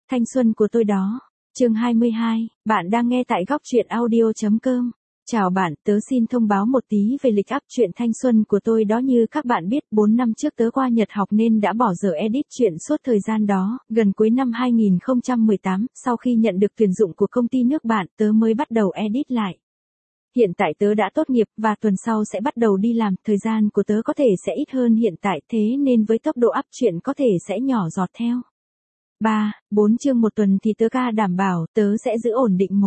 Thanh xuân của tôi đó. Chương 22, bạn đang nghe tại góc truyện audio.com. Chào bạn, tớ xin thông báo một tí về lịch up truyện Thanh xuân của tôi đó. Như các bạn biết, 4 năm trước tớ qua Nhật học nên đã bỏ giờ edit truyện suốt thời gian đó. Gần cuối năm 2018, sau khi nhận được tuyển dụng của công ty nước bạn, tớ mới bắt đầu edit lại. Hiện tại tớ đã tốt nghiệp và tuần sau sẽ bắt đầu đi làm, thời gian của tớ có thể sẽ ít hơn hiện tại, thế nên với tốc độ up truyện có thể sẽ nhỏ giọt theo. 3-4 chương một tuần thì tớ ca đảm bảo tớ sẽ giữ ổn định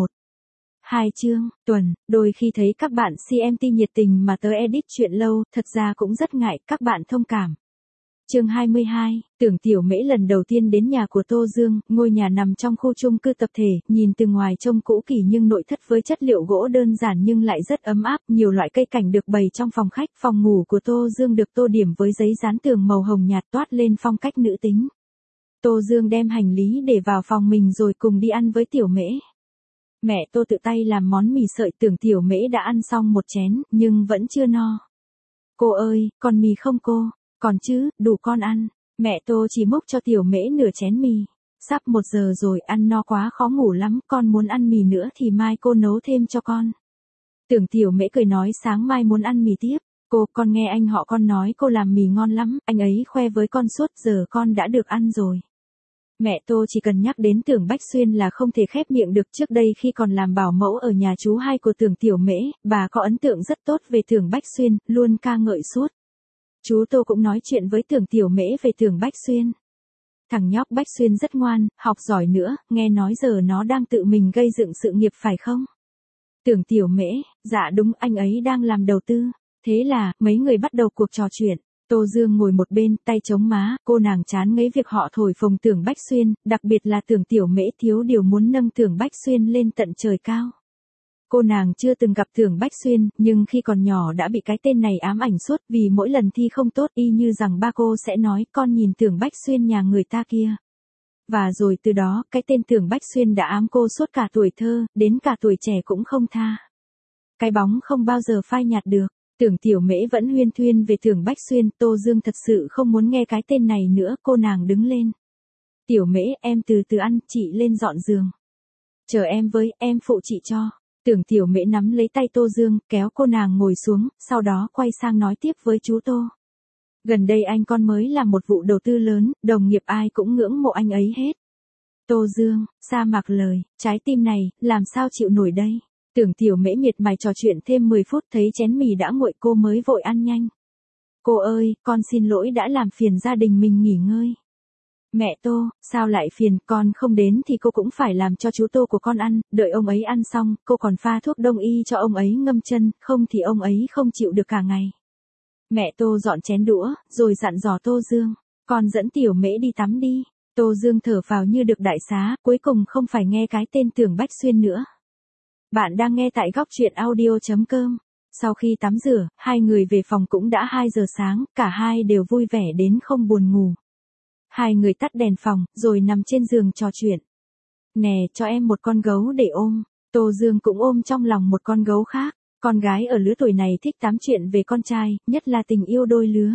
1-2 chương tuần. Đôi khi thấy các bạn CMT nhiệt tình mà tớ edit chuyện lâu, thật ra cũng rất ngại, các bạn thông cảm. Chương 22, Tưởng Tiểu Mễ lần đầu tiên đến nhà của Tô Dương. Ngôi nhà nằm trong khu chung cư tập thể, nhìn từ ngoài trông cũ kỹ nhưng nội thất với chất liệu gỗ đơn giản nhưng lại rất ấm áp. Nhiều loại cây cảnh được bày trong phòng khách. Phòng ngủ của Tô Dương được tô điểm với giấy dán tường màu hồng nhạt toát lên phong cách nữ tính. Tô Dương đem hành lý để vào phòng mình rồi cùng đi ăn với Tiểu Mễ. Mẹ Tô tự tay làm món mì sợi. Tưởng Tiểu Mễ đã ăn xong một chén, nhưng vẫn chưa no. Cô ơi, còn mì không cô? Còn chứ, đủ con ăn. Mẹ Tô chỉ múc cho Tiểu Mễ nửa chén mì. Sắp 1 giờ rồi, ăn no quá khó ngủ lắm, con muốn ăn mì nữa thì mai cô nấu thêm cho con. Tưởng Tiểu Mễ cười nói sáng mai muốn ăn mì tiếp. Con nghe anh họ con nói cô làm mì ngon lắm, anh ấy khoe với con suốt, giờ con đã được ăn rồi. Mẹ Tô chỉ cần nhắc đến Tưởng Bách Xuyên là không thể khép miệng được. Trước đây khi còn làm bảo mẫu ở nhà chú hai của Tưởng Tiểu Mễ, bà có ấn tượng rất tốt về Tưởng Bách Xuyên, luôn ca ngợi suốt. Chú Tô cũng nói chuyện với Tưởng Tiểu Mễ về Tưởng Bách Xuyên. Thằng nhóc Bách Xuyên rất ngoan, học giỏi nữa, nghe nói giờ nó đang tự mình gây dựng sự nghiệp phải không? Tưởng Tiểu Mễ, dạ đúng, anh ấy đang làm đầu tư. Thế là, mấy người bắt đầu cuộc trò chuyện. Tô Dương ngồi một bên, tay chống má, cô nàng chán ngấy việc họ thổi phồng Tưởng Bách Xuyên, đặc biệt là Tưởng Tiểu Mễ thiếu điều muốn nâng Tưởng Bách Xuyên lên tận trời cao. Cô nàng chưa từng gặp Tưởng Bách Xuyên, nhưng khi còn nhỏ đã bị cái tên này ám ảnh suốt, vì mỗi lần thi không tốt y như rằng ba cô sẽ nói con nhìn Tưởng Bách Xuyên nhà người ta kia. Và rồi từ đó, cái tên Tưởng Bách Xuyên đã ám cô suốt cả tuổi thơ, đến cả tuổi trẻ cũng không tha. Cái bóng không bao giờ phai nhạt được. Tưởng Tiểu Mễ vẫn huyên thuyên về Tưởng Bách Xuyên. Tô Dương thật sự không muốn nghe cái tên này nữa. Cô nàng đứng lên. Tiểu Mễ, em từ từ ăn, chị lên dọn giường. Chờ em với, em phụ chị cho. Tưởng Tiểu Mễ nắm lấy tay Tô Dương, kéo cô nàng ngồi xuống, sau đó quay sang nói tiếp với chú Tô. Gần đây anh con mới làm một vụ đầu tư lớn, đồng nghiệp ai cũng ngưỡng mộ anh ấy hết. Tô Dương, sa mạc lời, trái tim này, làm sao chịu nổi đây? Tưởng Tiểu Mễ miệt mài trò chuyện thêm 10 phút, thấy chén mì đã nguội cô mới vội ăn nhanh. Cô ơi, con xin lỗi đã làm phiền gia đình mình nghỉ ngơi. Mẹ Tô, sao lại phiền, con không đến thì cô cũng phải làm cho chú Tô của con ăn, đợi ông ấy ăn xong, cô còn pha thuốc đông y cho ông ấy ngâm chân, không thì ông ấy không chịu được cả ngày. Mẹ Tô dọn chén đũa, rồi dặn dò Tô Dương, con dẫn Tiểu Mễ đi tắm đi. Tô Dương thở phào như được đại xá, cuối cùng không phải nghe cái tên Tưởng Bách Xuyên nữa. Bạn đang nghe tại góc truyện audio.com. Sau khi tắm rửa, hai người về phòng cũng đã 2 giờ sáng, cả hai đều vui vẻ đến không buồn ngủ. Hai người tắt đèn phòng, rồi nằm trên giường trò chuyện. Nè, cho em một con gấu để ôm. Tô Dương cũng ôm trong lòng một con gấu khác. Con gái ở lứa tuổi này thích tám chuyện về con trai, nhất là tình yêu đôi lứa.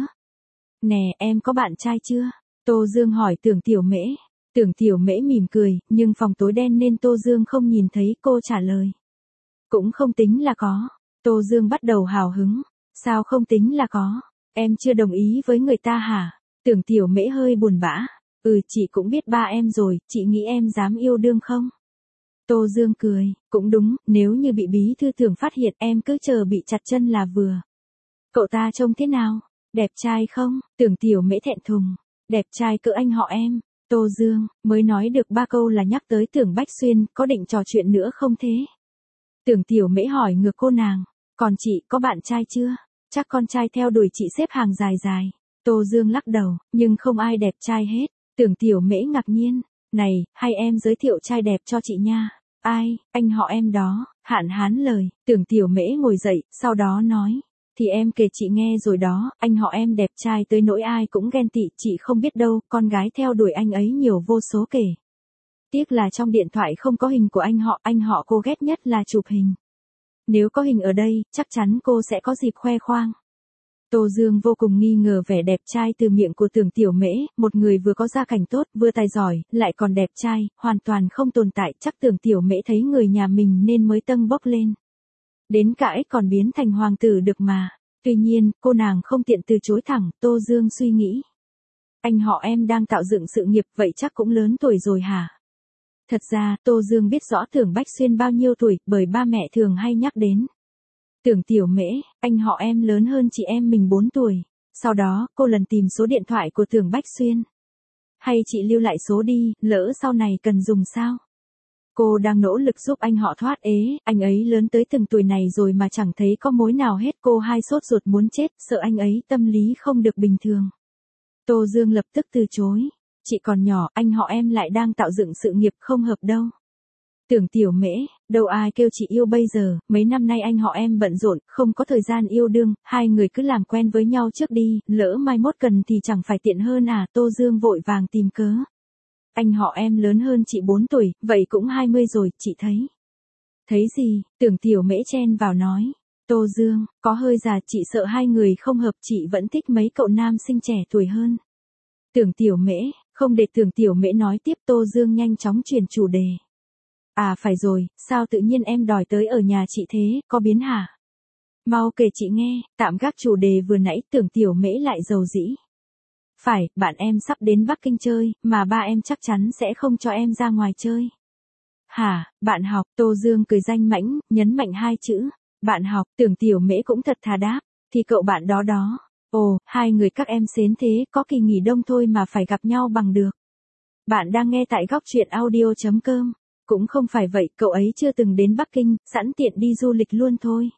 Nè, em có bạn trai chưa? Tô Dương hỏi Tưởng Tiểu Mễ. Tưởng Tiểu Mễ mỉm cười, nhưng phòng tối đen nên Tô Dương không nhìn thấy. Cô trả lời. Cũng không tính là có. Tô Dương bắt đầu hào hứng. Sao không tính là có? Em chưa đồng ý với người ta hả? Tưởng Tiểu Mễ hơi buồn bã. Chị cũng biết ba em rồi, chị nghĩ em dám yêu đương không? Tô Dương cười, cũng đúng, nếu như bị bí thư Tưởng phát hiện em cứ chờ bị chặt chân là vừa. Cậu ta trông thế nào? Đẹp trai không? Tưởng Tiểu Mễ thẹn thùng. Đẹp trai cỡ anh họ em. Tô Dương, mới nói được 3 câu là nhắc tới Tưởng Bách Xuyên, có định trò chuyện nữa không thế? Tưởng Tiểu Mễ hỏi ngược cô nàng, còn chị có bạn trai chưa? Chắc con trai theo đuổi chị xếp hàng dài dài. Tô Dương lắc đầu, nhưng không ai đẹp trai hết. Tưởng Tiểu Mễ ngạc nhiên, này, hay em giới thiệu trai đẹp cho chị nha. Ai, anh họ em đó, hạn hán lời. Tưởng Tiểu Mễ ngồi dậy, sau đó nói, thì em kể chị nghe rồi đó, anh họ em đẹp trai tới nỗi ai cũng ghen tị, chị không biết đâu, con gái theo đuổi anh ấy nhiều vô số kể. Tiếc là trong điện thoại không có hình của anh họ cô ghét nhất là chụp hình. Nếu có hình ở đây, chắc chắn cô sẽ có dịp khoe khoang. Tô Dương vô cùng nghi ngờ vẻ đẹp trai từ miệng của Tưởng Tiểu Mễ, một người vừa có gia cảnh tốt, vừa tài giỏi, lại còn đẹp trai, hoàn toàn không tồn tại, chắc Tưởng Tiểu Mễ thấy người nhà mình nên mới tâng bốc lên. Đến cả ếch còn biến thành hoàng tử được mà. Tuy nhiên, cô nàng không tiện từ chối thẳng, Tô Dương suy nghĩ. Anh họ em đang tạo dựng sự nghiệp, vậy chắc cũng lớn tuổi rồi hả? Thật ra, Tô Dương biết rõ Tưởng Bách Xuyên bao nhiêu tuổi, bởi ba mẹ thường hay nhắc đến. Tưởng Tiểu Mễ, anh họ em lớn hơn chị em mình 4 tuổi. Sau đó, cô lần tìm số điện thoại của Tưởng Bách Xuyên. Hay chị lưu lại số đi, lỡ sau này cần dùng sao? Cô đang nỗ lực giúp anh họ thoát ế, anh ấy lớn tới từng tuổi này rồi mà chẳng thấy có mối nào hết. Cô hai sốt ruột muốn chết, sợ anh ấy tâm lý không được bình thường. Tô Dương lập tức từ chối. Chị còn nhỏ, anh họ em lại đang tạo dựng sự nghiệp, không hợp đâu. Tưởng Tiểu Mễ, đâu ai kêu chị yêu bây giờ, mấy năm nay anh họ em bận rộn, không có thời gian yêu đương, hai người cứ làm quen với nhau trước đi, lỡ mai mốt cần thì chẳng phải tiện hơn à? Tô Dương vội vàng tìm cớ. Anh họ em lớn hơn chị 4 tuổi, vậy cũng 20 rồi, chị thấy. Thấy gì? Tưởng Tiểu Mễ chen vào nói. Tô Dương, có hơi già, chị sợ hai người không hợp, chị vẫn thích mấy cậu nam sinh trẻ tuổi hơn. Tưởng Tiểu Mễ, không để Tưởng Tiểu Mễ nói tiếp, Tô Dương nhanh chóng chuyển chủ đề. À phải rồi, sao tự nhiên em đòi tới ở nhà chị thế, có biến hả? Mau kể chị nghe, tạm gác chủ đề vừa nãy. Tưởng Tiểu Mễ lại dầu dĩ. Phải, bạn em sắp đến Bắc Kinh chơi, mà ba em chắc chắn sẽ không cho em ra ngoài chơi. Hả, bạn học? Tô Dương cười danh mãnh, nhấn mạnh hai chữ. Bạn học. Tưởng Tiểu Mễ cũng thật thà đáp. Thì cậu bạn đó đó. Ồ, hai người các em xến thế, có kỳ nghỉ đông thôi mà phải gặp nhau bằng được. Bạn đang nghe tại góc truyện audio.com. Cũng không phải vậy, cậu ấy chưa từng đến Bắc Kinh, sẵn tiện đi du lịch luôn thôi.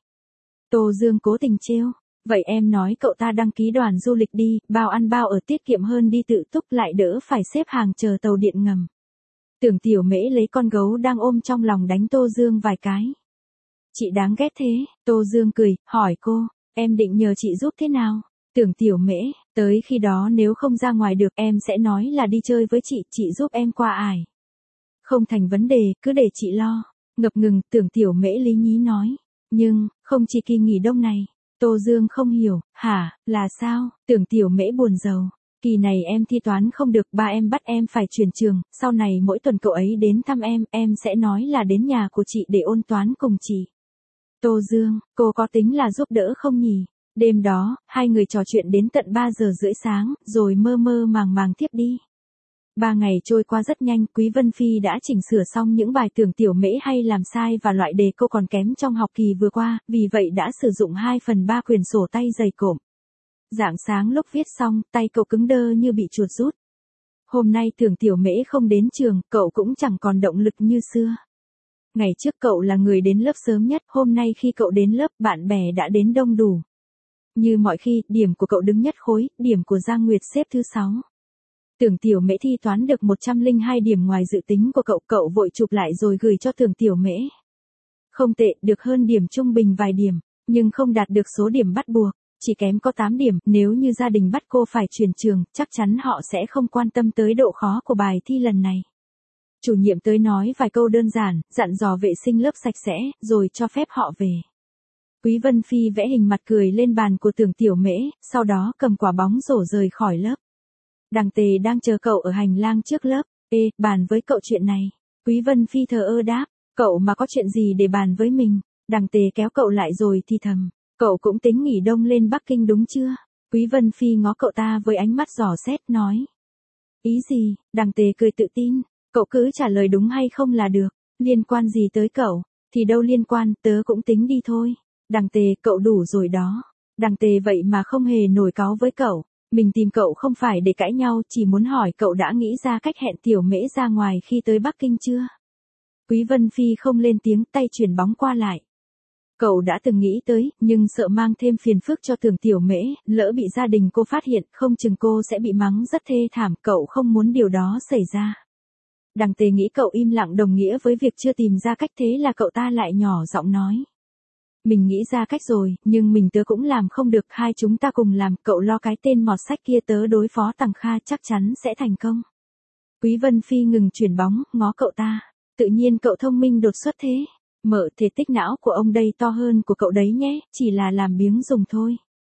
Tô Dương cố tình trêu. Vậy em nói cậu ta đăng ký đoàn du lịch đi, bao ăn bao ở, tiết kiệm hơn đi tự túc, lại đỡ phải xếp hàng chờ tàu điện ngầm. Tưởng Tiểu Mễ lấy con gấu đang ôm trong lòng đánh Tô Dương vài cái. Chị đáng ghét thế. Tô Dương cười, hỏi cô, em định nhờ chị giúp thế nào? Tưởng Tiểu Mễ, tới khi đó nếu không ra ngoài được em sẽ nói là đi chơi với chị giúp em qua ải. Không thành vấn đề, cứ để chị lo. Ngập ngừng, Tưởng Tiểu Mễ lý nhí nói. Nhưng, không chỉ kỳ nghỉ đông này. Tô Dương không hiểu, hả, là sao? Tưởng Tiểu Mễ buồn rầu. Kỳ này em thi toán không được, ba em bắt em phải chuyển trường, sau này mỗi tuần cậu ấy đến thăm em sẽ nói là đến nhà của chị để ôn toán cùng chị. Tô Dương, cô có tính là giúp đỡ không nhỉ? Đêm đó, hai người trò chuyện đến tận 3 giờ rưỡi sáng, rồi mơ mơ màng màng tiếp đi. 3 ngày trôi qua rất nhanh, Quý Vân Phi đã chỉnh sửa xong những bài Tưởng Tiểu Mễ hay làm sai và loại đề cô còn kém trong học kỳ vừa qua, vì vậy đã sử dụng 2/3 quyển sổ tay dày cộm. Rạng sáng lúc viết xong, tay cậu cứng đơ như bị chuột rút. Hôm nay Tưởng Tiểu Mễ không đến trường, cậu cũng chẳng còn động lực như xưa. Ngày trước cậu là người đến lớp sớm nhất, hôm nay khi cậu đến lớp, bạn bè đã đến đông đủ. Như mọi khi, điểm của cậu đứng nhất khối, điểm của Giang Nguyệt xếp thứ 6. Tưởng Tiểu Mễ thi toán được 102 điểm ngoài dự tính của cậu vội chụp lại rồi gửi cho Tưởng Tiểu Mễ. Không tệ, được hơn điểm trung bình vài điểm, nhưng không đạt được số điểm bắt buộc, chỉ kém có 8 điểm, nếu như gia đình bắt cô phải chuyển trường, chắc chắn họ sẽ không quan tâm tới độ khó của bài thi lần này. Chủ nhiệm tới nói vài câu đơn giản, dặn dò vệ sinh lớp sạch sẽ, rồi cho phép họ về. Quý Vân Phi vẽ hình mặt cười lên bàn của Tưởng Tiểu Mễ, sau đó cầm quả bóng rổ rời khỏi lớp. Đằng Tề đang chờ cậu ở hành lang trước lớp. Ê, bàn với cậu chuyện này. Quý Vân Phi thờ ơ đáp, cậu mà có chuyện gì để bàn với mình? Đằng Tề kéo cậu lại rồi thì thầm, cậu cũng tính nghỉ đông lên Bắc Kinh đúng chưa? Quý Vân Phi ngó cậu ta với ánh mắt dò xét nói. Ý gì? Đằng Tề cười tự tin, cậu cứ trả lời đúng hay không là được, liên quan gì tới cậu? Thì đâu liên quan, tớ cũng tính đi thôi. Đằng Tề, cậu đủ rồi đó. Đằng Tề vậy mà không hề nổi cáu với cậu. Mình tìm cậu không phải để cãi nhau, chỉ muốn hỏi cậu đã nghĩ ra cách hẹn Tiểu Mễ ra ngoài khi tới Bắc Kinh chưa? Quý Vân Phi không lên tiếng, tay chuyển bóng qua lại. Cậu đã từng nghĩ tới, nhưng sợ mang thêm phiền phức cho Tưởng Tiểu Mễ, lỡ bị gia đình cô phát hiện, không chừng cô sẽ bị mắng rất thê thảm, cậu không muốn điều đó xảy ra. Đằng Tề nghĩ cậu im lặng đồng nghĩa với việc chưa tìm ra cách, thế là cậu ta lại nhỏ giọng nói. Mình nghĩ ra cách rồi, nhưng tớ cũng làm không được, hai chúng ta cùng làm, cậu lo cái tên mọt sách kia, tớ đối phó Tằng Kha chắc chắn sẽ thành công. Quý Vân Phi ngừng chuyển bóng, ngó cậu ta. Tự nhiên cậu thông minh đột xuất thế. Mở thể tích não của ông đây to hơn của cậu đấy nhé, chỉ là làm biếng dùng thôi.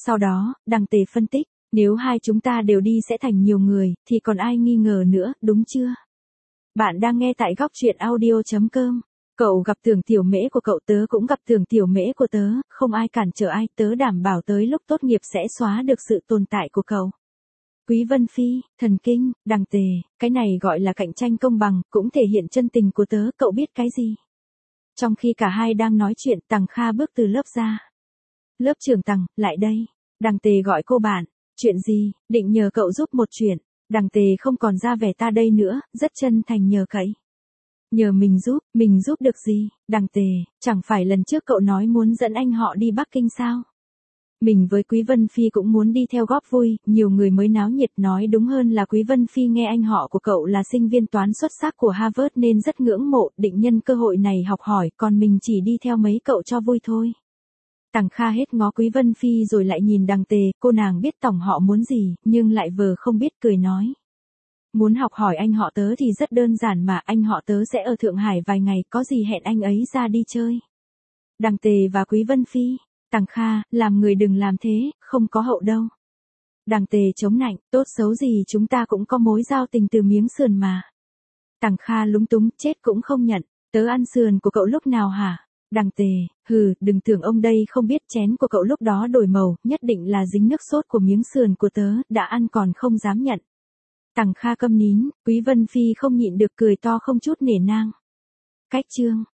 Sau đó, Đằng Tề phân tích, nếu hai chúng ta đều đi sẽ thành nhiều người, thì còn ai nghi ngờ nữa, đúng chưa? Bạn đang nghe tại góc truyện audio.com. Cậu gặp Tưởng Tiểu Mễ của cậu, tớ cũng gặp Tưởng Tiểu Mễ của tớ, không ai cản trở ai, tớ đảm bảo tới lúc tốt nghiệp sẽ xóa được sự tồn tại của cậu. Quý Vân Phi, thần kinh, Đằng Tề, cái này gọi là cạnh tranh công bằng, cũng thể hiện chân tình của tớ, cậu biết cái gì? Trong khi cả hai đang nói chuyện, Tằng Kha bước từ lớp ra. Lớp trưởng Tằng, lại đây. Đằng Tề gọi cô bạn. Chuyện gì, định nhờ cậu giúp một chuyện. Đằng Tề không còn ra vẻ ta đây nữa, rất chân thành nhờ cậy. Nhờ mình giúp được gì? Đằng Tề, chẳng phải lần trước cậu nói muốn dẫn anh họ đi Bắc Kinh sao? Mình với Quý Vân Phi cũng muốn đi theo góp vui, nhiều người mới náo nhiệt, nói đúng hơn là Quý Vân Phi nghe anh họ của cậu là sinh viên toán xuất sắc của Harvard nên rất ngưỡng mộ, định nhân cơ hội này học hỏi, còn mình chỉ đi theo mấy cậu cho vui thôi. Tằng Kha hết ngó Quý Vân Phi rồi lại nhìn Đằng Tề, cô nàng biết tổng họ muốn gì, nhưng lại vờ không biết cười nói. Muốn học hỏi anh họ tớ thì rất đơn giản mà, anh họ tớ sẽ ở Thượng Hải vài ngày, có gì hẹn anh ấy ra đi chơi. Đằng Tề và Quý Vân Phi, Tằng Kha, làm người đừng làm thế, không có hậu đâu. Đằng Tề chống nạnh, tốt xấu gì chúng ta cũng có mối giao tình từ miếng sườn mà. Tằng Kha lúng túng, chết cũng không nhận, tớ ăn sườn của cậu lúc nào hả? Đằng Tề, đừng tưởng ông đây không biết chén của cậu lúc đó đổi màu, nhất định là dính nước sốt của miếng sườn của tớ, đã ăn còn không dám nhận. Tằng Kha câm nín, Quý Vân Phi không nhịn được cười to không chút nể nang. Cách chương